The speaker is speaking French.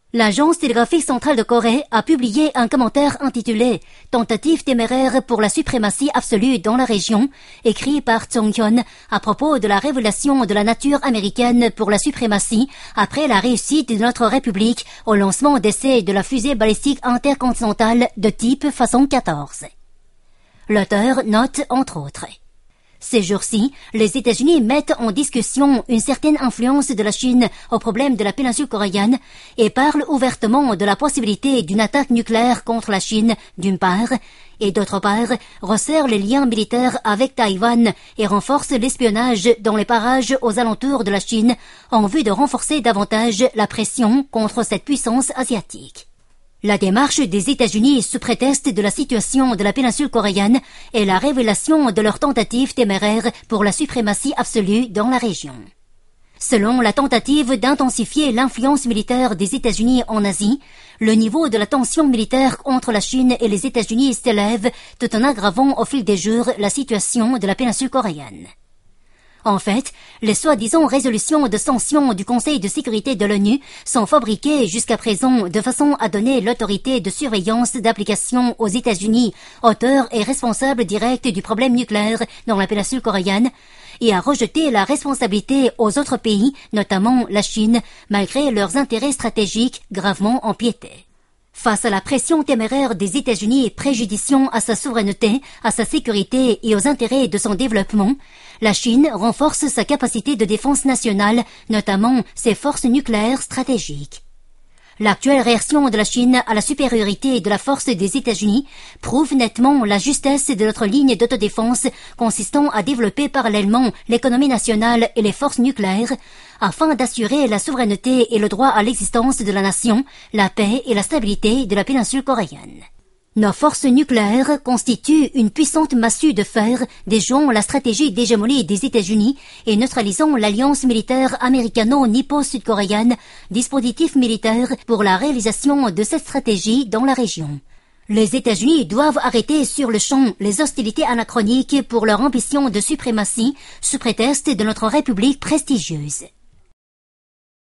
L'Agence télégraphique centrale de Corée a publié un commentaire intitulé « Tentative téméraire pour la suprématie absolue dans la région », écrit par Jong-hyun à propos de la révélation de la nature américaine pour la suprématie après la réussite de notre République au lancement d'essais de la fusée balistique intercontinentale de type façon 14. L'auteur note entre autres: ces jours-ci, les États-Unis mettent en discussion une certaine influence de la Chine au problème de la péninsule coréenne et parlent ouvertement de la possibilité d'une attaque nucléaire contre la Chine, d'une part, et d'autre part, resserrent les liens militaires avec Taïwan et renforcent l'espionnage dans les parages aux alentours de la Chine en vue de renforcer davantage la pression contre cette puissance asiatique. La démarche des États-Unis sous prétexte de la situation de la péninsule coréenne est la révélation de leur tentative téméraire pour la suprématie absolue dans la région. Selon la tentative d'intensifier l'influence militaire des États-Unis en Asie, le niveau de la tension militaire entre la Chine et les États-Unis s'élève tout en aggravant au fil des jours la situation de la péninsule coréenne. En fait, les soi-disant résolutions de sanctions du Conseil de sécurité de l'ONU sont fabriquées jusqu'à présent de façon à donner l'autorité de surveillance d'application aux États-Unis, auteurs et responsables directs du problème nucléaire dans la péninsule coréenne, et à rejeter la responsabilité aux autres pays, notamment la Chine, malgré leurs intérêts stratégiques gravement empiétés. Face à la pression téméraire des États-Unis préjudiciant à sa souveraineté, à sa sécurité et aux intérêts de son développement, la Chine renforce sa capacité de défense nationale, notamment ses forces nucléaires stratégiques. L'actuelle réaction de la Chine à la supériorité de la force des États-Unis prouve nettement la justesse de notre ligne d'autodéfense consistant à développer parallèlement l'économie nationale et les forces nucléaires afin d'assurer la souveraineté et le droit à l'existence de la nation, la paix et la stabilité de la péninsule coréenne. Nos forces nucléaires constituent une puissante massue de fer déjouant la stratégie d'hégémonie des États-Unis et neutralisant l'alliance militaire américano-nippo-sud-coréenne, dispositif militaire pour la réalisation de cette stratégie dans la région. Les États-Unis doivent arrêter sur le champ les hostilités anachroniques pour leur ambition de suprématie sous prétexte de notre République prestigieuse.